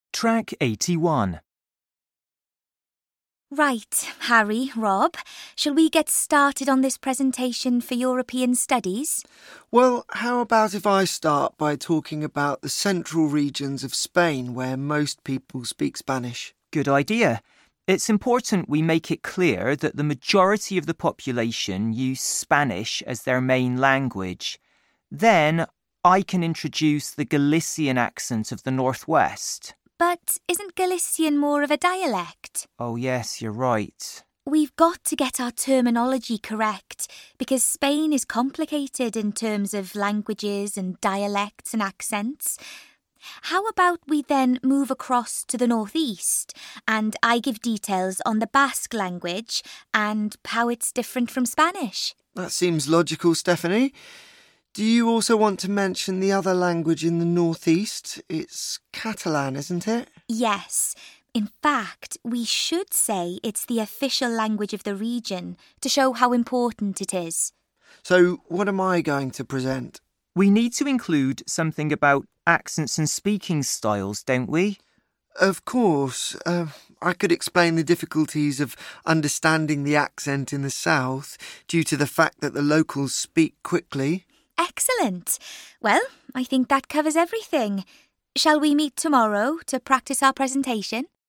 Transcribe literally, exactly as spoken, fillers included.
Track eighty-one. Right, Harry, Rob, shall we get started on this presentation for European Studies? Well, how about if I start by talking about the central regions of Spain where most people speak Spanish? Good idea. It's important we make it clear that the majority of the population use Spanish as their main language. Then I can introduce the Galician accent of the northwest. But isn't Galician more of a dialect? Oh yes, you're right. We've got to get our terminology correct because Spain is complicated in terms of languages and dialects and accents. How about we then move across to the northeast and I give details on the Basque language and how it's different from Spanish? That seems logical, Stephanie. Do you also want to mention the other language in the northeast? It's Catalan, isn't it? Yes. In fact, we should say it's the official language of the region to show how important it is. So what am I going to present? We need to include something about accents and speaking styles, don't we? Of course. Uh, I could explain the difficulties of understanding the accent in the south due to the fact that the locals speak quickly. Excellent. Well, I think that covers everything. Shall we meet tomorrow to practice our presentation?